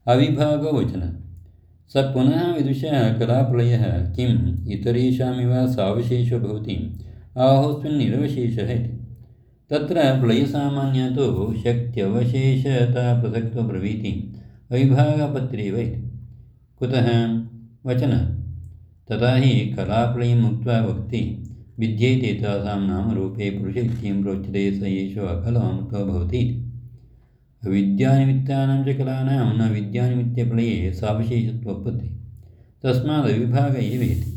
अविभागो वचनं स पुनः विदुषः कलाप्रलयः किम् इतरेषामिव सावशेषो भवति आहोस्मिन् निरवशेषः इति। तत्र प्रलयसामान्यतो शक्त्यवशेषताप्रसक्तो ब्रवीति अविभागपत्रेव इति। कुतः वचनात् तथा हि कलाप्रलयम् उक्त्वा वक्ति विद्येते तासां नामरूपे पुरुष इत्ययं प्रोच्यते स एषो अकलामृतो भवति इति। अविद्यानिमित्तानां च कलानां न विद्यानिमित्तप्रलये सावशेषत्वोत्पत्तिः तस्माद् अविभाग एव इति।